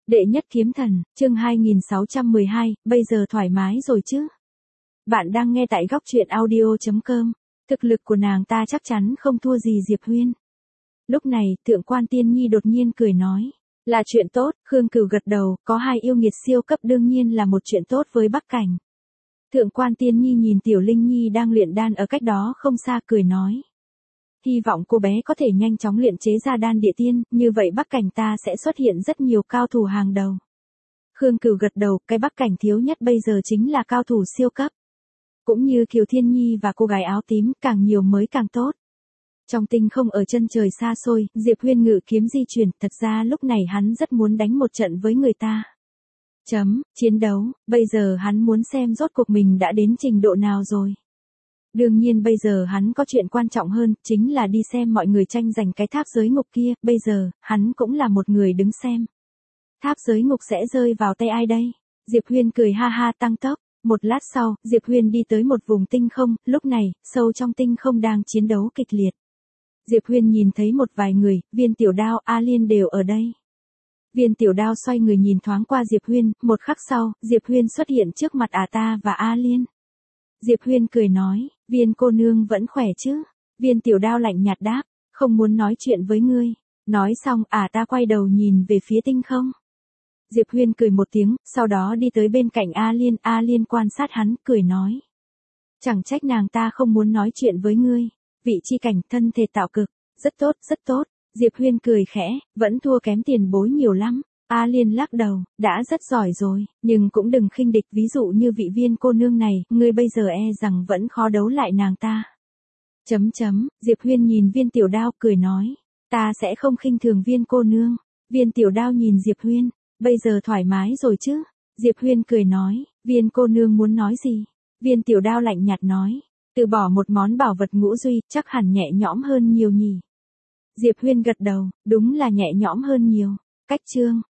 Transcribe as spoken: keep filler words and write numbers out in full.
Đệ nhất kiếm thần, chương hai nghìn sáu trăm mười hai, bây giờ thoải mái rồi chứ? Bạn đang nghe tại góc truyện audio chấm com. Thực lực của nàng ta chắc chắn không thua gì Diệp Huyên. Lúc này, Thượng quan Tiên Nhi đột nhiên cười nói. Là chuyện tốt, Khương Cửu gật đầu, có hai yêu nghiệt siêu cấp đương nhiên là một chuyện tốt với Bắc Cảnh. Thượng quan Tiên Nhi nhìn Tiểu Linh Nhi đang luyện đan ở cách đó không xa cười nói. Hy vọng cô bé có thể nhanh chóng luyện chế ra đan địa tiên, như vậy Bắc Cảnh ta sẽ xuất hiện rất nhiều cao thủ hàng đầu. Khương Cửu gật đầu, cái Bắc Cảnh thiếu nhất bây giờ chính là cao thủ siêu cấp. Cũng như Kiều Thiên Nhi và cô gái áo tím, càng nhiều mới càng tốt. Trong tinh không ở chân trời xa xôi, Diệp Huyên ngự kiếm di chuyển, thật ra lúc này hắn rất muốn đánh một trận với người ta. Chấm, chiến đấu, bây giờ hắn muốn xem rốt cuộc mình đã đến trình độ nào rồi. Đương nhiên bây giờ hắn có chuyện quan trọng hơn, chính là đi xem mọi người tranh giành cái tháp giới ngục kia, bây giờ, hắn cũng là một người đứng xem. Tháp giới ngục sẽ rơi vào tay ai đây? Diệp Huyên cười ha ha tăng tốc. Một lát sau, Diệp Huyên đi tới một vùng tinh không, lúc này, sâu trong tinh không đang chiến đấu kịch liệt. Diệp Huyên nhìn thấy một vài người, Viên Tiểu Đao, A Liên đều ở đây. Viên Tiểu Đao xoay người nhìn thoáng qua Diệp Huyên, một khắc sau, Diệp Huyên xuất hiện trước mặt ả ta và A Liên. Diệp Huyên cười nói, Viên cô nương vẫn khỏe chứ? Viên Tiểu Đao lạnh nhạt đáp, không muốn nói chuyện với ngươi. Nói xong, ả ta quay đầu nhìn về phía tinh không. Diệp Huyên cười một tiếng, sau đó đi tới bên cạnh A Liên, A Liên quan sát hắn, cười nói. Chẳng trách nàng ta không muốn nói chuyện với ngươi. Vị chi cảnh thân thể tạo cực, rất tốt, rất tốt. Diệp Huyên cười khẽ, vẫn thua kém tiền bối nhiều lắm. A Liên lắc đầu, đã rất giỏi rồi, nhưng cũng đừng khinh địch, ví dụ như vị Viên cô nương này, ngươi bây giờ e rằng vẫn khó đấu lại nàng ta. Chấm chấm, Diệp Huyên nhìn Viên Tiểu Đao cười nói, ta sẽ không khinh thường Viên cô nương. Viên Tiểu Đao nhìn Diệp Huyên, bây giờ thoải mái rồi chứ? Diệp Huyên cười nói, Viên cô nương muốn nói gì? Viên Tiểu Đao lạnh nhạt nói, từ bỏ một món bảo vật ngũ duy, chắc hẳn nhẹ nhõm hơn nhiều nhỉ. Diệp Huyên gật đầu, đúng là nhẹ nhõm hơn nhiều. Cách chương,